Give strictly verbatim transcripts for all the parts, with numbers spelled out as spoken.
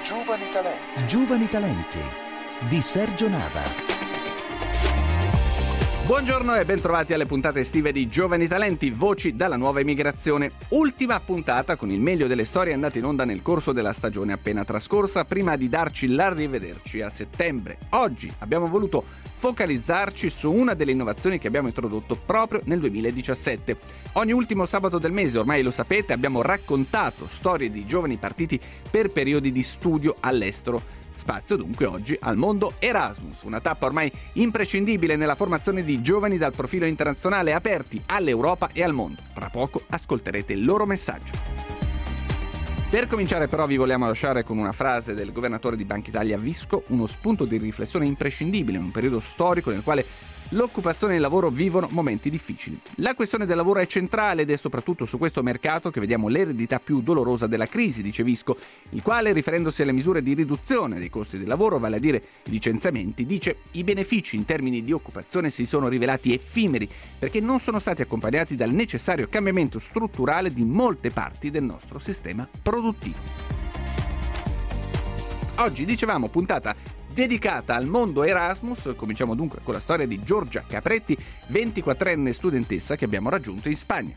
Giovani Talenti. Giovani Talenti di Sergio Nava. Buongiorno e bentrovati alle puntate estive di Giovani Talenti, voci dalla nuova emigrazione. Ultima puntata con il meglio delle storie andate in onda nel corso della stagione appena trascorsa, prima di darci l'arrivederci a settembre. Oggi abbiamo voluto focalizzarci su una delle innovazioni che abbiamo introdotto proprio nel duemiladiciassette. Ogni ultimo sabato del mese, ormai lo sapete, abbiamo raccontato storie di giovani partiti per periodi di studio all'estero. Spazio dunque oggi al mondo Erasmus, una tappa ormai imprescindibile nella formazione di giovani dal profilo internazionale aperti all'Europa e al mondo. Tra poco ascolterete il loro messaggio. Per cominciare però vi vogliamo lasciare con una frase del governatore di Banca Italia Visco, uno spunto di riflessione imprescindibile in un periodo storico nel quale l'occupazione e il lavoro vivono momenti difficili. La questione del lavoro è centrale ed è soprattutto su questo mercato che vediamo l'eredità più dolorosa della crisi, dice Visco, il quale, riferendosi alle misure di riduzione dei costi del lavoro, vale a dire i licenziamenti, dice i benefici in termini di occupazione si sono rivelati effimeri perché non sono stati accompagnati dal necessario cambiamento strutturale di molte parti del nostro sistema produttivo. Oggi, dicevamo, puntata dedicata al mondo Erasmus. Cominciamo dunque con la storia di Giorgia Capretti, ventiquattrenne studentessa che abbiamo raggiunto in Spagna.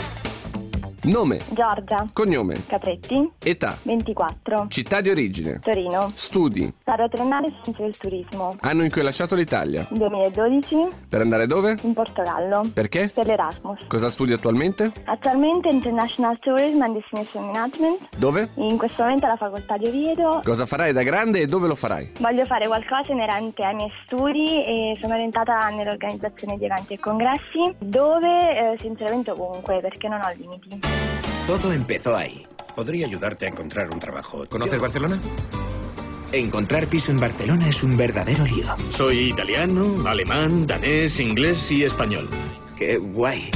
Nome? Giorgia. Cognome? Capretti. Età? ventiquattro. Città di origine? Torino. Studi? Laurea triennale Scienze del Turismo. Anno in cui hai lasciato l'Italia? duemiladodici. Per andare dove? In Portogallo. Perché? Per l'Erasmus. Cosa studi attualmente? Attualmente International Tourism and Destination Management. Dove? In questo momento alla facoltà di Oviedo. Cosa farai da grande e dove lo farai? Voglio fare qualcosa inerente ai miei studi e sono orientata nell'organizzazione di eventi e congressi, dove eh, sinceramente ovunque, perché non ho limiti. Todo empezó ahí. Podría ayudarte a encontrar un trabajo. ¿Conoces Barcelona? Encontrar piso en Barcelona es un verdadero lío. Soy italiano, alemán, danés, inglés y español. ¡Qué guay!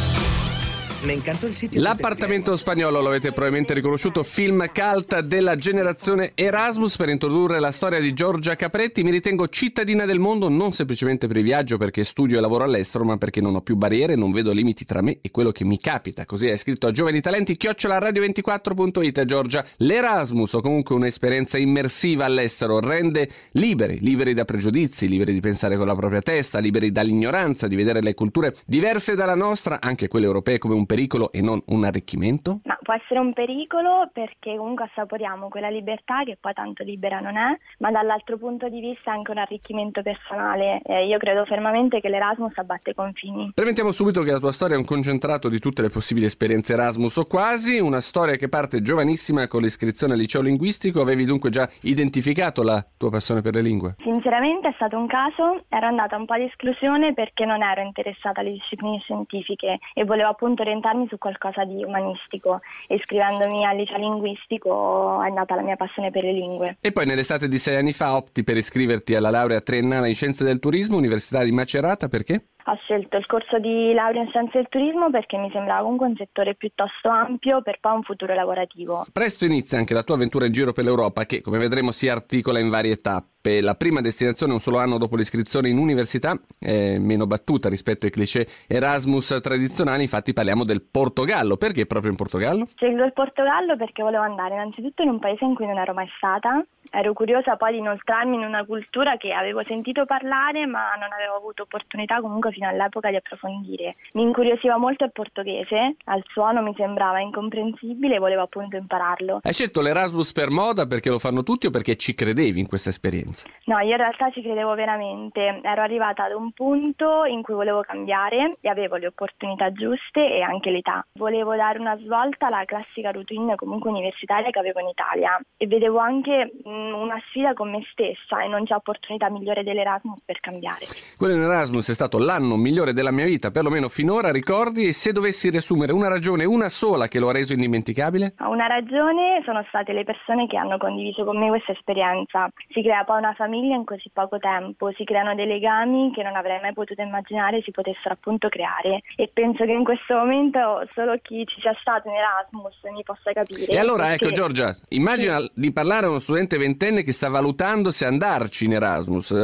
Me encantó il sito. L'appartamento spagnolo, lo avete probabilmente riconosciuto, film cult della generazione Erasmus. Per introdurre la storia di Giorgia Capretti: mi ritengo cittadina del mondo non semplicemente per il viaggio, perché studio e lavoro all'estero, ma perché non ho più barriere, non vedo limiti tra me e quello che mi capita. Così è scritto a Giovani Talenti chiocciola radio ventiquattro punto it. Giorgia, l'Erasmus, o comunque un'esperienza immersiva all'estero, rende liberi, liberi da pregiudizi, liberi di pensare con la propria testa, liberi dall'ignoranza, di vedere le culture diverse dalla nostra, anche quelle europee, come un pericolo e non un arricchimento? Ma può essere un pericolo perché comunque assaporiamo quella libertà che poi tanto libera non è, ma dall'altro punto di vista anche un arricchimento personale. Eh, io credo fermamente che l'Erasmus abbatte confini. Premettiamo subito che la tua storia è un concentrato di tutte le possibili esperienze Erasmus o quasi, una storia che parte giovanissima con l'iscrizione al liceo linguistico. Avevi dunque già identificato la tua passione per le lingue? Sinceramente è stato un caso, ero andata un po' di esclusione perché non ero interessata alle discipline scientifiche e volevo appunto orientarmi su qualcosa di umanistico, e iscrivendomi al liceo linguistico è nata la mia passione per le lingue. E poi nell'estate di sei anni fa opti per iscriverti alla laurea triennale in Scienze del Turismo, Università di Macerata. Perché? Ho scelto il corso di laurea in Scienze del Turismo perché mi sembrava comunque un settore piuttosto ampio per poi un futuro lavorativo. Presto inizia anche la tua avventura in giro per l'Europa che, come vedremo, si articola in varie tappe. La prima destinazione un solo anno dopo l'iscrizione in università è meno battuta rispetto ai cliché Erasmus tradizionali, infatti parliamo del Portogallo. Perché proprio in Portogallo? Scelgo il Portogallo perché volevo andare innanzitutto in un paese in cui non ero mai stata. Ero curiosa poi di inoltrarmi in una cultura che avevo sentito parlare ma non avevo avuto opportunità comunque fino all'epoca di approfondire. Mi incuriosiva molto il portoghese, al suono mi sembrava incomprensibile e volevo appunto impararlo. Hai scelto l'Erasmus per moda perché lo fanno tutti o perché ci credevi in questa esperienza? No, io in realtà ci credevo veramente. Ero arrivata ad un punto in cui volevo cambiare e avevo le opportunità giuste e anche l'età. Volevo dare una svolta alla classica routine comunque universitaria che avevo in Italia e vedevo anche una sfida con me stessa e non c'è opportunità migliore dell'Erasmus per cambiare. Quello in Erasmus è stato l'anno migliore della mia vita, perlomeno finora, ricordi? E se dovessi riassumere una ragione, una sola, che lo ha reso indimenticabile? Una ragione sono state le persone che hanno condiviso con me questa esperienza. Si crea poi una famiglia in così poco tempo, si creano dei legami che non avrei mai potuto immaginare si potessero appunto creare, e penso che in questo momento solo chi ci sia stato in Erasmus mi possa capire. E allora perché... ecco Giorgia, immagina sì. di parlare a uno studente ventenne che sta valutando se andarci in Erasmus.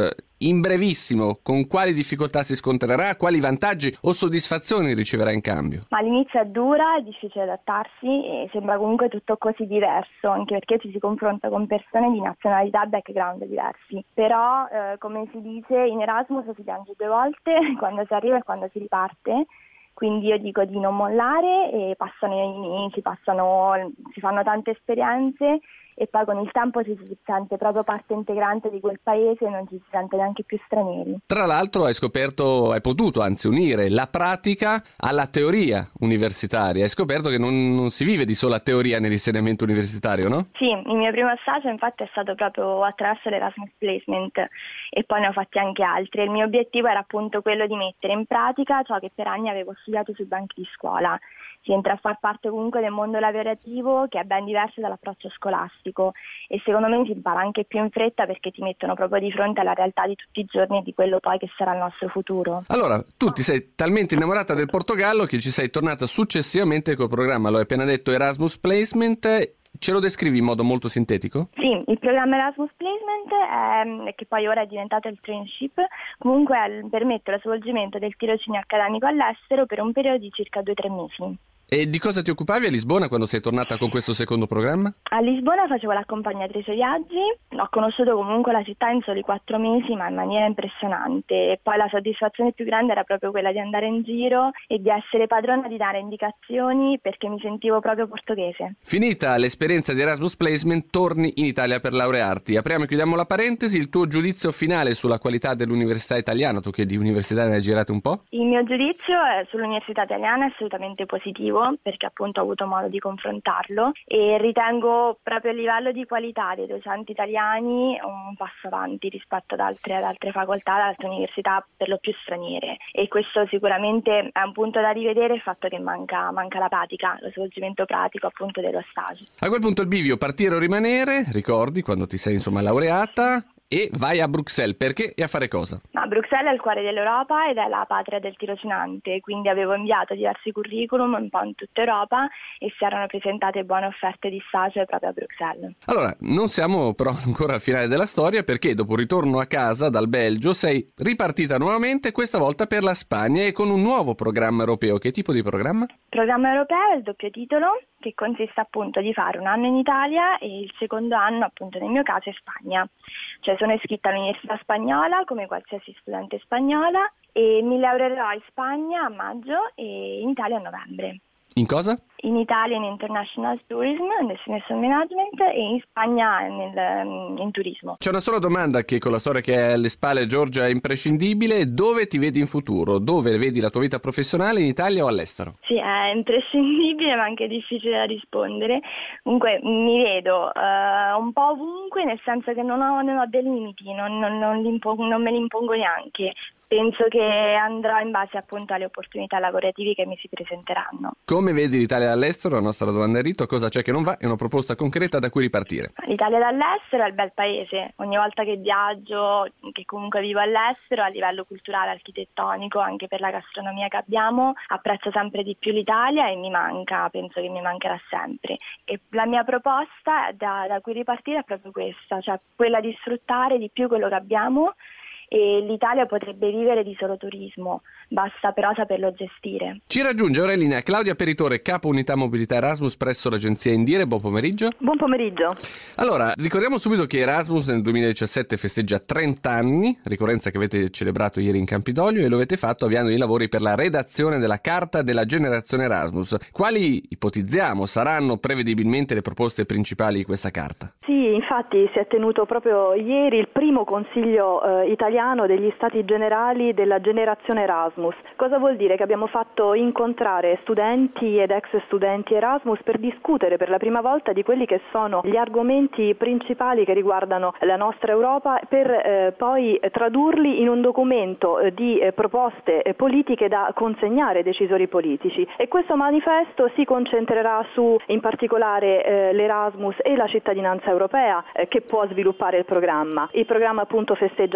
in brevissimo, con quali difficoltà si scontrerà, quali vantaggi o soddisfazioni riceverà in cambio? Ma all'inizio è dura, è difficile adattarsi e sembra comunque tutto così diverso, anche perché ci si confronta con persone di nazionalità e background diversi. Però, eh, come si dice, in Erasmus si piange due volte, quando si arriva e quando si riparte. Quindi io dico di non mollare e passano i mesi, passano, si fanno tante esperienze e poi con il tempo ci si sente proprio parte integrante di quel paese e non ci si sente neanche più stranieri. Tra l'altro hai scoperto, hai potuto anzi unire la pratica alla teoria universitaria. Hai scoperto che non, non si vive di sola teoria nell'insegnamento universitario, no? Sì, il mio primo stage infatti è stato proprio attraverso l'Erasmus Placement e poi ne ho fatti anche altri. Il mio obiettivo era appunto quello di mettere in pratica ciò che per anni avevo studiato sui banchi di scuola. Si entra a far parte comunque del mondo lavorativo che è ben diverso dall'approccio scolastico e secondo me si impara anche più in fretta perché ti mettono proprio di fronte alla realtà di tutti i giorni e di quello poi che sarà il nostro futuro. Allora, tu ti sei talmente innamorata del Portogallo che ci sei tornata successivamente col programma, l'ho appena detto, Erasmus Placement. Ce lo descrivi in modo molto sintetico? Sì, il programma Erasmus Placement, è, che poi ora è diventato il Traineeship, comunque è, permette lo svolgimento del tirocinio accademico all'estero per un periodo di circa due o tre mesi. E di cosa ti occupavi a Lisbona quando sei tornata con questo secondo programma? A Lisbona facevo l'accompagnatrice viaggi, ho conosciuto comunque la città in soli quattro mesi ma in maniera impressionante e poi la soddisfazione più grande era proprio quella di andare in giro e di essere padrona di dare indicazioni perché mi sentivo proprio portoghese. Finita l'esperienza di Erasmus Placement, torni in Italia per laurearti. Apriamo e chiudiamo la parentesi, il tuo giudizio finale sulla qualità dell'università italiana, tu che di università ne hai girate un po'? Il mio giudizio sull'università italiana è assolutamente positivo perché appunto ho avuto modo di confrontarlo e ritengo proprio a livello di qualità dei docenti italiani un passo avanti rispetto ad altre, ad altre facoltà, ad altre università per lo più straniere e questo sicuramente è un punto da rivedere, il fatto che manca, manca la pratica, lo svolgimento pratico appunto dello stage. A quel punto il bivio partire o rimanere, ricordi quando ti sei insomma laureata? E vai a Bruxelles, perché e a fare cosa? Ma Bruxelles è il cuore dell'Europa ed è la patria del tirocinante, quindi avevo inviato diversi curriculum un po' in tutta Europa e si erano presentate buone offerte di stage proprio a Bruxelles. Allora, non siamo però ancora al finale della storia perché dopo il ritorno a casa dal Belgio sei ripartita nuovamente, questa volta per la Spagna e con un nuovo programma europeo. Che tipo di programma? Il programma europeo è il doppio titolo, che consiste appunto di fare un anno in Italia e il secondo anno appunto nel mio caso in Spagna. Cioè sono iscritta all'università spagnola come qualsiasi studente spagnola e mi laureerò in Spagna a maggio e in Italia a novembre. In cosa? In Italia in International Tourism, Destination Management e in Spagna nel, in turismo. C'è una sola domanda che con la storia che hai alle spalle, Giorgia, è imprescindibile. Dove ti vedi in futuro? Dove vedi la tua vita professionale, in Italia o all'estero? Sì, è imprescindibile ma anche difficile da rispondere. Comunque mi vedo uh, un po' ovunque, nel senso che non ho, non ho dei limiti, non, non, non, non me li impongo neanche. Penso che andrò in base appunto alle opportunità lavorative che mi si presenteranno. Come vedi l'Italia dall'estero? La nostra domanda è Rito, cosa c'è che non va? È una proposta concreta da cui ripartire. L'Italia dall'estero è il bel paese. Ogni volta che viaggio, che comunque vivo all'estero, a livello culturale, architettonico, anche per la gastronomia che abbiamo, apprezzo sempre di più l'Italia e mi manca, penso che mi mancherà sempre. E la mia proposta da, da cui ripartire è proprio questa, cioè quella di sfruttare di più quello che abbiamo. E l'Italia potrebbe vivere di solo turismo, basta però saperlo gestire. Ci raggiunge ora in linea Claudia Peritore, capo unità mobilità Erasmus presso l'agenzia Indire. Buon pomeriggio. Buon pomeriggio. Allora, ricordiamo subito che Erasmus nel duemiladiciassette festeggia trenta anni, ricorrenza che avete celebrato ieri in Campidoglio, e lo avete fatto avviando i lavori per la redazione della Carta della Generazione Erasmus. Quali, ipotizziamo, saranno prevedibilmente le proposte principali di questa carta? Sì, infatti si è tenuto proprio ieri il primo consiglio eh, italiano degli Stati Generali della Generazione Erasmus. Cosa vuol dire? Che abbiamo fatto incontrare studenti ed ex studenti Erasmus per discutere per la prima volta di quelli che sono gli argomenti principali che riguardano la nostra Europa per eh, poi tradurli in un documento eh, di eh, proposte eh, politiche da consegnare ai decisori politici. E questo manifesto si concentrerà su in particolare eh, l'Erasmus e la cittadinanza europea eh, che può sviluppare il programma. Il programma appunto festeggia trenta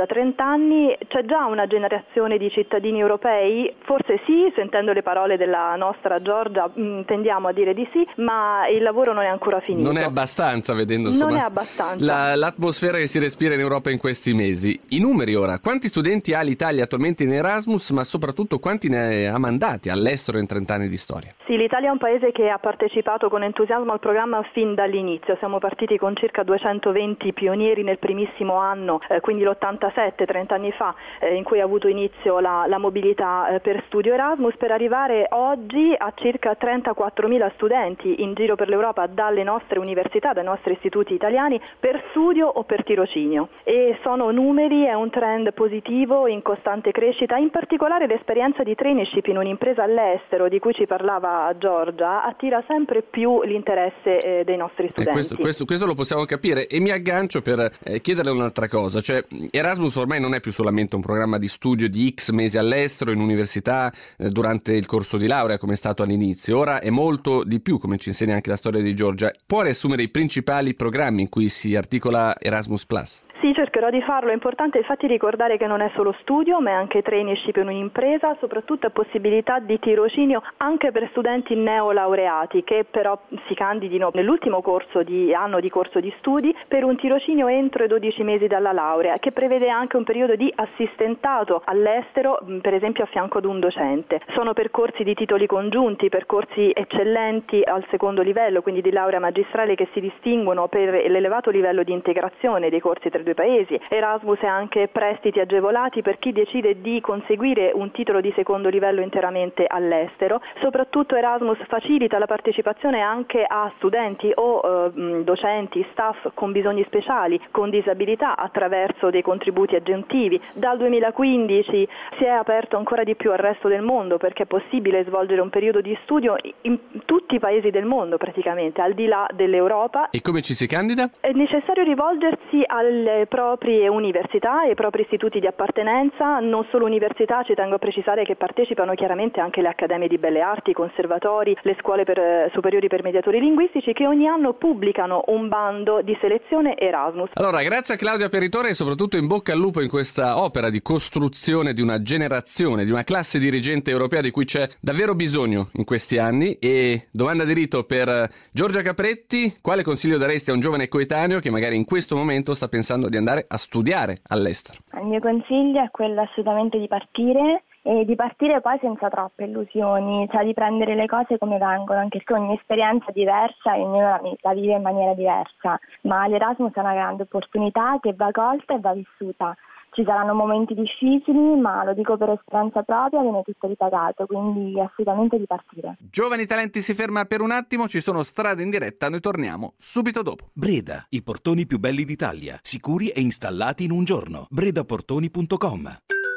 anni c'è già una generazione di cittadini europei? Forse sì, sentendo le parole della nostra Giorgia mh, tendiamo a dire di sì, ma il lavoro non è ancora finito. Non è abbastanza, vedendo insomma non è abbastanza. La, l'atmosfera che si respira in Europa in questi mesi. I numeri ora, quanti studenti ha l'Italia attualmente in Erasmus, ma soprattutto quanti ne ha mandati all'estero in trent'anni di storia? Sì, l'Italia è un paese che ha partecipato con entusiasmo al programma fin dall'inizio. Siamo partiti con circa duecentoventi pionieri nel primissimo anno, eh, quindi l'ottantasette, trenta anni fa, eh, in cui ha avuto inizio la, la mobilità eh, per studio Erasmus, per arrivare oggi a circa trentaquattromila studenti in giro per l'Europa dalle nostre università, dai nostri istituti italiani, per studio o per tirocinio. E sono numeri, è un trend positivo in costante crescita, in particolare l'esperienza di traineeship in un'impresa all'estero di cui ci parlava Giorgia attira sempre più l'interesse eh, dei nostri studenti. Eh, questo, questo, questo lo possiamo capire, e mi aggancio per eh, chiederle un'altra cosa, cioè Erasmus ormai non è più solamente un programma di studio di X mesi all'estero in università eh, durante il corso di laurea come è stato all'inizio, ora è molto di più, come ci insegna anche la storia di Giorgia. Può riassumere i principali programmi in cui si articola Erasmus Plus? Sì, cercherò di farlo. È importante infatti ricordare che non è solo studio, ma è anche traineeship in un'impresa, soprattutto possibilità di tirocinio anche per studenti neolaureati che però si candidino nell'ultimo corso di anno di corso di studi per un tirocinio entro i dodici mesi dalla laurea, che prevede anche un periodo di assistentato all'estero, per esempio a fianco ad un docente. Sono percorsi di titoli congiunti, percorsi eccellenti al secondo livello, quindi di laurea magistrale, che si distinguono per l'elevato livello di integrazione dei corsi tra i due paesi. Erasmus è anche prestiti agevolati per chi decide di conseguire un titolo di secondo livello interamente all'estero. Soprattutto Erasmus facilita la partecipazione anche a studenti o eh, docenti, staff con bisogni speciali, con disabilità, attraverso dei contributi aggiuntivi. Dal duemilaquindici si è aperto ancora di più al resto del mondo, perché è possibile svolgere un periodo di studio in tutti i paesi del mondo praticamente, al di là dell'Europa. E come ci si candida? È necessario rivolgersi alle proprie università e ai propri istituti di appartenenza, non solo università, ci tengo a precisare che partecipano chiaramente anche le accademie di belle arti, i conservatori, le scuole per, superiori per mediatori linguistici, che ogni anno pubblicano un bando di selezione Erasmus. Allora, grazie a Claudia Peritore e soprattutto in bocca al lupo in questa opera di costruzione di una generazione, di una classe dirigente europea di cui c'è davvero bisogno in questi anni. E domanda di rito per Giorgia Capretti: quale consiglio daresti a un giovane coetaneo che magari in questo momento sta pensando di andare a studiare all'estero? Il mio consiglio è quello assolutamente di partire, e di partire poi senza troppe illusioni, cioè di prendere le cose come vengono, anche se ogni esperienza è diversa e ognuno la, la vive in maniera diversa, ma l'Erasmus è una grande opportunità che va colta e va vissuta. Ci saranno momenti difficili, ma lo dico per esperienza propria, viene tutto ripagato, quindi assolutamente di partire. Giovani Talenti si ferma per un attimo, ci sono strade in diretta, noi torniamo subito dopo. Breda, i portoni più belli d'Italia, sicuri e installati in un giorno. breda portoni punto com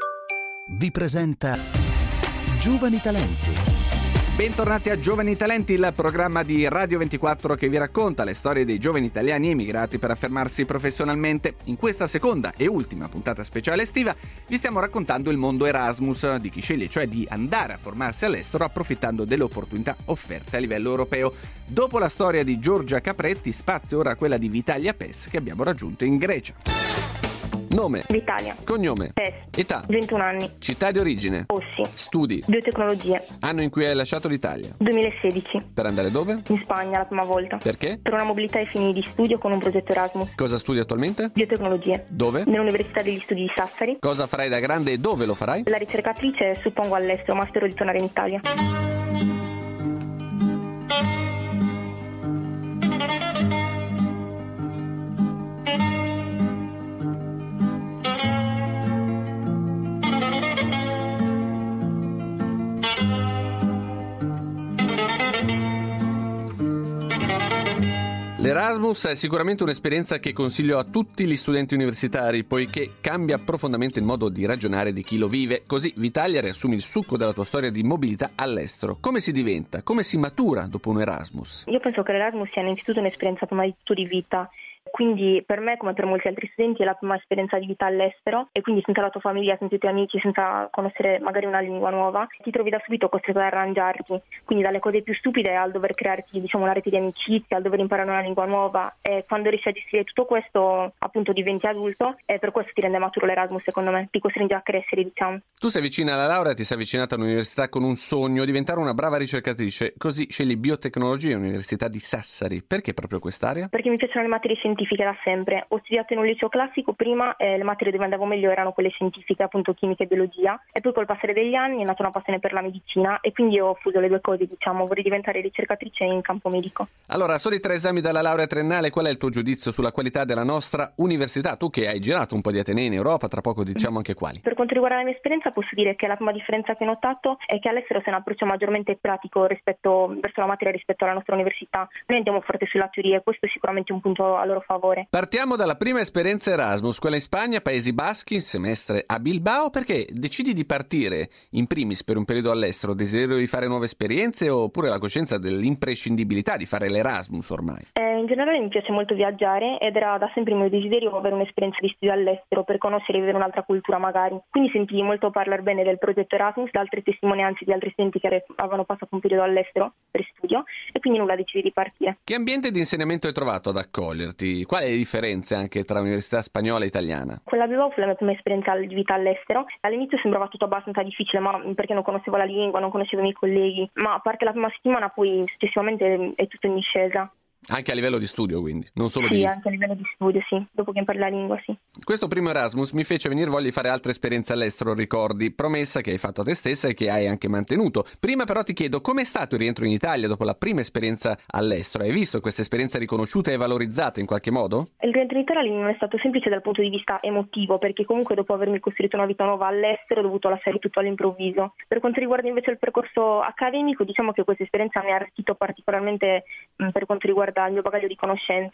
vi presenta Giovani Talenti. Bentornati a Giovani Talenti, il programma di Radio ventiquattro che vi racconta le storie dei giovani italiani emigrati per affermarsi professionalmente. In questa seconda e ultima puntata speciale estiva vi stiamo raccontando il mondo Erasmus, di chi sceglie cioè di andare a formarsi all'estero approfittando delle opportunità offerte a livello europeo. Dopo la storia di Giorgia Capretti, spazio ora a quella di Vitalia Pes, che abbiamo raggiunto in Grecia. Nome? Vitalia. Cognome? Pes. Età? ventuno anni. Città di origine? Ossi. Studi? Biotecnologie. Anno in cui hai lasciato l'Italia? duemilasedici. Per andare dove? In Spagna la prima volta. Perché? Per una mobilità ai fini di studio con un progetto Erasmus. Cosa studi attualmente? Biotecnologie. Dove? Nell'Università degli Studi di Sassari. Cosa farai da grande e dove lo farai? La ricercatrice, suppongo all'estero, ma spero di tornare in Italia. L'Erasmus è sicuramente un'esperienza che consiglio a tutti gli studenti universitari, poiché cambia profondamente il modo di ragionare di chi lo vive. Così, Vitalia, riassumi il succo della tua storia di mobilità all'estero. Come si diventa? Come si matura dopo un Erasmus? Io penso che l'Erasmus sia innanzitutto un'esperienza prima di tutto di vita. quindi per me, come per molti altri studenti, è la prima esperienza di vita all'estero e quindi senza la tua famiglia, senza i tuoi amici, senza conoscere magari una lingua nuova, ti trovi da subito costretto ad arrangiarti, quindi dalle cose più stupide al dover crearti, diciamo, una rete di amicizie, al dover imparare una lingua nuova, e quando riesci a gestire tutto questo appunto diventi adulto e per questo ti rende maturo l'Erasmus, secondo me, ti costringe a crescere, diciamo. Tu sei vicina alla laurea, ti sei avvicinata all'università con un sogno, diventare una brava ricercatrice, così scegli biotecnologia all'Università di Sassari. Perché proprio quest'area? Perché mi piacciono le materie scientifiche da sempre. Ho studiato in un liceo classico prima e le materie dove andavo meglio erano quelle scientifiche, appunto chimica e biologia, e poi col passare degli anni è nata una passione per la medicina e quindi ho fuso le due cose, diciamo, vorrei diventare ricercatrice in campo medico. Allora, a soli tre esami dalla laurea triennale, qual è il tuo giudizio sulla qualità della nostra università? Tu che hai girato un po' di atenei in Europa, tra poco diciamo anche quali. Per quanto riguarda la mia esperienza posso dire che la prima differenza che ho notato è che all'estero c'è un approccio maggiormente pratico rispetto verso la materia rispetto alla nostra università. Noi andiamo forte sulla teoria e questo è sicuramente un punto a loro favore. Partiamo dalla prima esperienza Erasmus, quella in Spagna, Paesi Baschi, semestre a Bilbao. Perché decidi di partire in primis per un periodo all'estero? Desiderio di fare nuove esperienze oppure la coscienza dell'imprescindibilità di fare l'Erasmus ormai? Eh, in generale mi piace molto viaggiare ed era da sempre il mio desiderio avere un'esperienza di studio all'estero per conoscere e vivere un'altra cultura magari. Quindi sentii molto parlare bene del progetto Erasmus da altre testimonianze di altri studenti che avevano passato un periodo all'estero per studio e quindi nulla decisi di partire. Che ambiente di insegnamento hai trovato ad accoglierti? Quali le differenze anche tra università spagnola e italiana? Quella a Bilbao fu la mia prima esperienza di vita all'estero. All'inizio sembrava tutto abbastanza difficile, ma perché non conoscevo la lingua, non conoscevo i miei colleghi, ma a parte la prima settimana poi successivamente è tutto in discesa. Anche a livello di studio, quindi, non solo sì, di... Sì, anche a livello di studio, sì. Dopo che impari la lingua, sì. Questo primo Erasmus mi fece venire voglia di fare altre esperienze all'estero, ricordi, promessa che hai fatto a te stessa e che hai anche mantenuto. Prima però ti chiedo, com'è stato il rientro in Italia dopo la prima esperienza all'estero? Hai visto questa esperienza riconosciuta e valorizzata in qualche modo? Il rientro in Italia non è stato semplice dal punto di vista emotivo, perché comunque dopo avermi costruito una vita nuova all'estero ho dovuto lasciare tutto all'improvviso. Per quanto riguarda invece il percorso accademico, diciamo che questa esperienza mi ha arricchito particolarmente mh, per quanto riguarda il mio bagaglio di conoscenze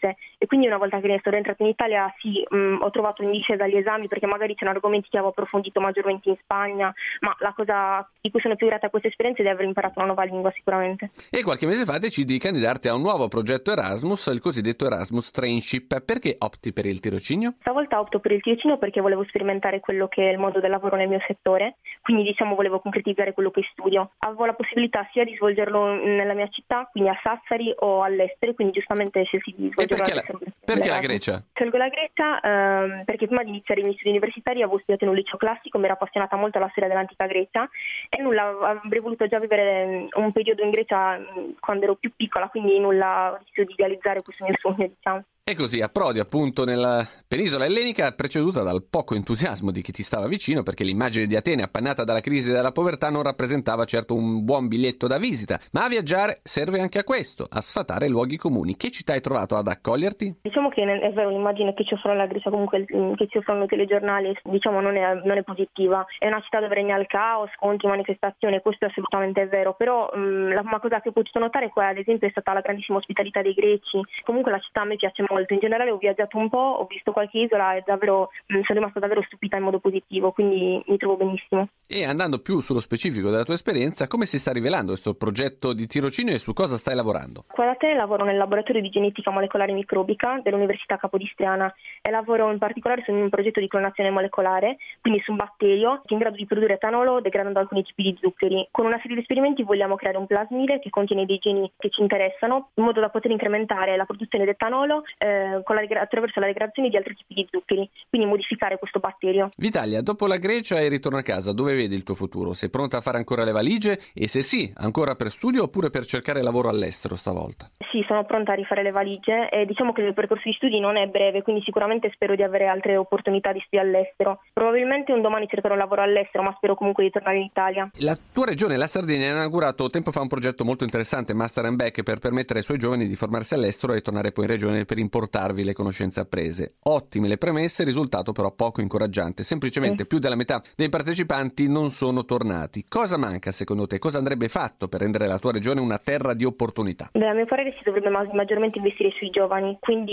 e quindi una volta che sono rientrata in Italia sì, mh, ho trovato in discesa gli esami perché magari c'erano argomenti che avevo approfondito maggiormente in Spagna, ma la cosa di cui sono più grata a questa esperienza è di aver imparato una nuova lingua sicuramente. E qualche mese fa decidi di candidarti a un nuovo progetto Erasmus, il cosiddetto Erasmus Trainship. Perché opti per il tirocinio? Stavolta opto per il tirocinio perché volevo sperimentare quello che è il mondo del lavoro nel mio settore, quindi diciamo volevo concretizzare quello che studio. Avevo la possibilità sia di svolgerlo nella mia città, quindi a Sassari, o all'estero, quindi giustamente scelsi di e perché la, perché la Grecia? Scelgo la Grecia ehm, perché prima di iniziare i miei studi universitari avevo studiato in un liceo classico, mi ero appassionata molto alla storia dell'antica Grecia e nulla, avrei voluto già vivere un periodo in Grecia quando ero più piccola, quindi nulla ho deciso di realizzare questo mio sogno, diciamo. E così approdi appunto nella penisola ellenica, preceduta dal poco entusiasmo di chi ti stava vicino, perché l'immagine di Atene appannata dalla crisi e dalla povertà non rappresentava certo un buon biglietto da visita, ma a viaggiare serve anche a questo, a sfatare luoghi comuni. Che città hai trovato ad accoglierti? Diciamo che è vero, l'immagine che ci offrono la Grecia, comunque che ci offrono i telegiornali, diciamo non è, non è positiva. È una città dove regna il caos, scontri, manifestazioni, questo è assolutamente vero, però mh, la prima cosa che ho potuto notare è qua, ad esempio, è stata la grandissima ospitalità dei greci. Comunque la città a me piace molto. In generale ho viaggiato un po', ho visto qualche isola e davvero mh, sono rimasta davvero stupita in modo positivo, quindi mi trovo benissimo. E andando più sullo specifico della tua esperienza, come si sta rivelando questo progetto di tirocinio e su cosa stai lavorando? Qua da te lavoro nel laboratorio di genetica molecolare microbica dell'Università Capodistriana e lavoro in particolare su un progetto di clonazione molecolare, quindi su un batterio che è in grado di produrre etanolo degradando alcuni tipi di zuccheri. Con una serie di esperimenti vogliamo creare un plasmide che contiene dei geni che ci interessano in modo da poter incrementare la produzione di etanolo eh, con la degra- attraverso la degradazione di altri tipi di zuccheri, quindi modificare questo batterio. Vitalia, dopo la Grecia e ritorno a casa, dove vedi il tuo futuro? Sei pronta a fare ancora le valigie? E se sì, ancora per studio oppure per cercare lavoro all'estero stavolta? Sì, sono pronta a rifare le valigie e diciamo che il percorso di studi non è breve, quindi sicuramente spero di avere altre opportunità di studio all'estero. Probabilmente un domani cercherò lavoro all'estero, ma spero comunque di tornare in Italia. La tua regione, la Sardegna, ha inaugurato tempo fa un progetto molto interessante, Master and Back, per permettere ai suoi giovani di formarsi all'estero e tornare poi in regione per importarvi le conoscenze apprese. Ottime le premesse, risultato però poco incoraggiante. Semplicemente sì. Più della metà dei partecipanti non sono tornati. Cosa manca secondo te? Cosa andrebbe fatto per rendere la tua regione una terra di opportunità? Beh, a mio parere si dovrebbe maggiormente investire sui giovani, quindi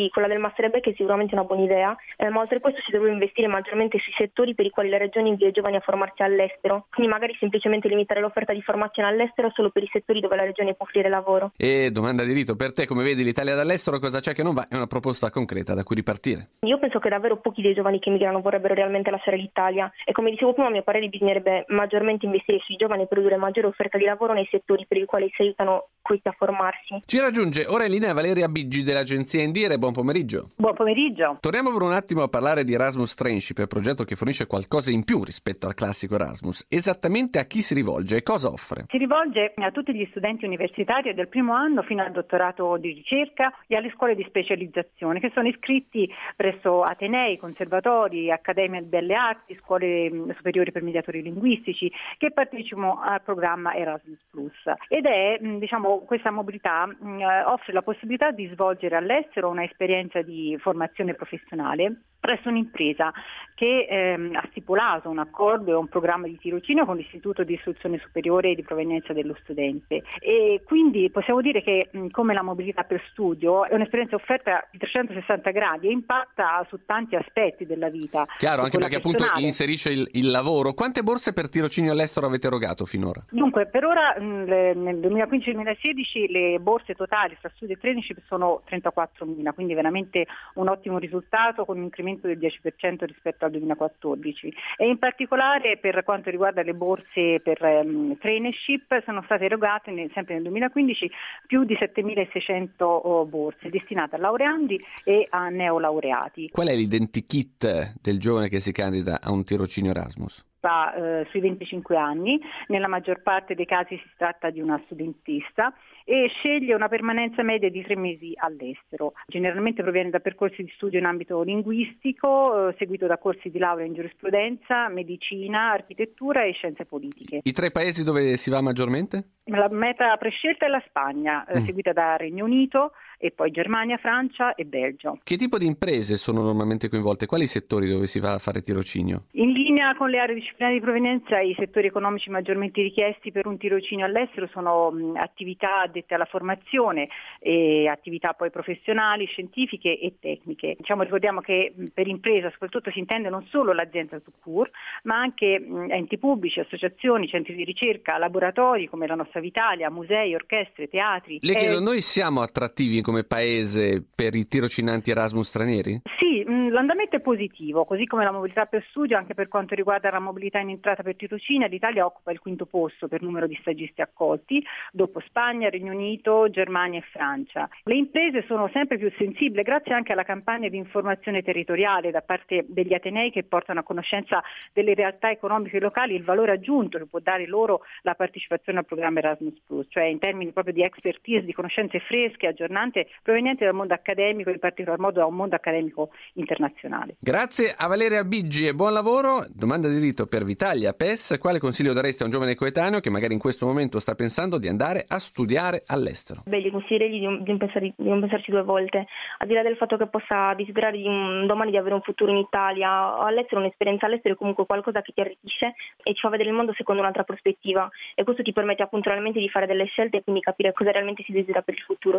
quindi quella del Master E B E C è sicuramente una buona idea, eh, ma oltre a questo si dovrebbe investire maggiormente sui settori per i quali la regione invia i giovani a formarsi all'estero, quindi magari semplicemente limitare l'offerta di formazione all'estero solo per i settori dove la regione può offrire lavoro. E domanda di rito, per te come vedi l'Italia dall'estero, cosa c'è che non va? È una proposta concreta da cui ripartire? Io penso che davvero pochi dei giovani che migrano vorrebbero realmente lasciare l'Italia e, come dicevo prima, a mio parere bisognerebbe maggiormente investire sui giovani e produrre maggiore offerta di lavoro nei settori per i quali si aiutano questi a formarsi. Ci raggiunge ora in linea Valeria Biggi dell'agenzia Indire. Buon pomeriggio. Buon pomeriggio. Torniamo per un attimo a parlare di Erasmus Trainship, il progetto che fornisce qualcosa in più rispetto al classico Erasmus. Esattamente a chi si rivolge e cosa offre? Si rivolge a tutti gli studenti universitari del primo anno fino al dottorato di ricerca e alle scuole di specializzazione che sono iscritti presso atenei, conservatori, accademie di belle arti, scuole superiori per mediatori linguistici che partecipano al programma Erasmus Plus. Ed è, diciamo, questa mobilità mh, offre la possibilità di svolgere all'estero una esperienza di formazione professionale presso un'impresa che ehm, ha stipulato un accordo e un programma di tirocinio con l'Istituto di Istruzione Superiore di provenienza dello studente, e quindi possiamo dire che mh, come la mobilità per studio è un'esperienza offerta di trecentosessanta gradi e impatta su tanti aspetti della vita. Chiaro, anche perché personale. Appunto inserisce il, il lavoro. Quante borse per tirocinio all'estero avete erogato finora? Dunque, per ora mh, le, nel duemilaquindici duemilasedici le borse totali tra studi e traineeship sono trentaquattromila, quindi veramente un ottimo risultato con un incremento del dieci per cento rispetto al duemilaquattordici, e in particolare per quanto riguarda le borse per um, traineeship sono state erogate nel, sempre nel duemilaquindici più di settemilaseicento oh, borse destinate a laureandi e a neolaureati. Qual è l'identikit del giovane che si candida a un tirocinio Erasmus? Eh, sui venticinque anni, nella maggior parte dei casi si tratta di una studentessa e sceglie una permanenza media di tre mesi all'estero. Generalmente proviene da percorsi di studio in ambito linguistico, eh, seguito da corsi di laurea in giurisprudenza, medicina, architettura e scienze politiche. I tre paesi dove si va maggiormente? La meta prescelta è la Spagna, eh, mm. seguita da Regno Unito e poi Germania, Francia e Belgio. Che tipo di imprese sono normalmente coinvolte? Quali settori dove si va a fare tirocinio? In linea con le aree disciplinari di provenienza, i settori economici maggiormente richiesti per un tirocinio all'estero sono mh, attività addette alla formazione e attività poi professionali, scientifiche e tecniche. Diciamo, ricordiamo che mh, per impresa soprattutto si intende non solo l'azienda tout court, ma anche mh, enti pubblici, associazioni, centri di ricerca, laboratori come la nostra Vitalia, musei, orchestre, teatri. Le chiedo, eh, noi siamo attrattivi come paese per i tirocinanti Erasmus stranieri? Sì, mh, l'andamento è positivo, così come la mobilità per studio. Anche per quanto riguarda la mobilità in entrata per tirocinio, l'Italia occupa il quinto posto per numero di stagisti accolti, dopo Spagna, Regno Unito, Germania e Francia. Le imprese sono sempre più sensibili, grazie anche alla campagna di informazione territoriale da parte degli atenei che portano a conoscenza delle realtà economiche locali il valore aggiunto che può dare loro la partecipazione al programma Erasmus Plus, cioè in termini proprio di expertise, di conoscenze fresche, aggiornate, provenienti dal mondo accademico, in particolar modo da un mondo accademico internazionale. Grazie a Valeria Biggi e buon lavoro. Domanda di rito per Vitalia P E S: quale consiglio daresti a un giovane coetaneo che magari in questo momento sta pensando di andare a studiare all'estero? Beh, gli consiglierei di, di, non pensare, di non pensarci due volte, al di là del fatto che possa desiderare di un, domani di avere un futuro in Italia o all'estero. Un'esperienza all'estero è comunque qualcosa che ti arricchisce e ci fa vedere il mondo secondo un'altra prospettiva, e questo ti permette appunto realmente di fare delle scelte e quindi capire cosa realmente si desidera per il futuro.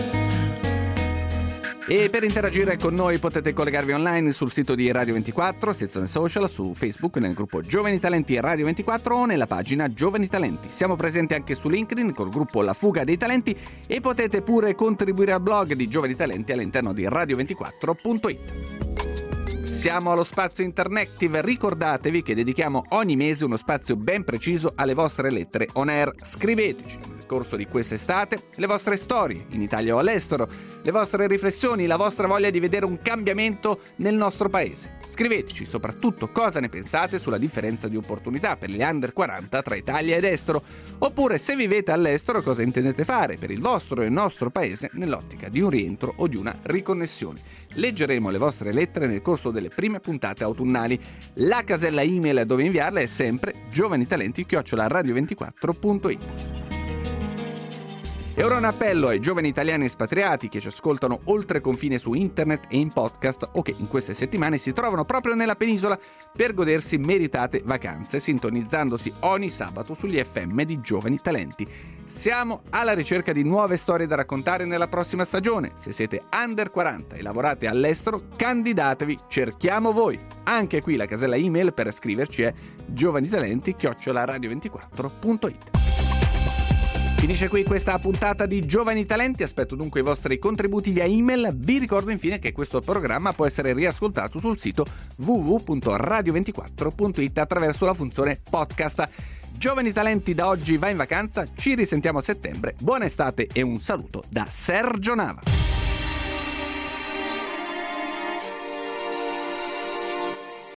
E per interagire con noi potete collegarvi online sul sito di Radio ventiquattro, sezione social, su Facebook nel gruppo Giovani Talenti Radio ventiquattro o nella pagina Giovani Talenti. Siamo presenti anche su LinkedIn col gruppo La Fuga dei Talenti e potete pure contribuire al blog di Giovani Talenti all'interno di radio ventiquattro punto it. Siamo allo spazio Internective. Ricordatevi che dedichiamo ogni mese uno spazio ben preciso alle vostre lettere on air. Scriveteci nel corso di quest'estate le vostre storie, in Italia o all'estero, le vostre riflessioni, la vostra voglia di vedere un cambiamento nel nostro paese. Scriveteci soprattutto cosa ne pensate sulla differenza di opportunità per gli under quaranta tra Italia ed estero, oppure se vivete all'estero cosa intendete fare per il vostro e il nostro paese nell'ottica di un rientro o di una riconnessione. Leggeremo le vostre lettere nel corso delle prime puntate autunnali. La casella email dove inviarle è sempre giovanitalenti chiocciola radio ventiquattro punto it. E ora un appello ai giovani italiani espatriati che ci ascoltano oltre confine su internet e in podcast o che in queste settimane si trovano proprio nella penisola per godersi meritate vacanze, sintonizzandosi ogni sabato sugli F M di Giovani Talenti. Siamo alla ricerca di nuove storie da raccontare nella prossima stagione. Se siete under quaranta e lavorate all'estero, candidatevi, cerchiamo voi. Anche qui la casella email per scriverci è giovanitalenti chiocciola radio ventiquattro punto it. Finisce qui questa puntata di Giovani Talenti, aspetto dunque i vostri contributi via email. Vi ricordo infine che questo programma può essere riascoltato sul sito w w w punto radio ventiquattro punto it attraverso la funzione podcast. Giovani Talenti da oggi va in vacanza, ci risentiamo a settembre, buona estate e un saluto da Sergio Nava.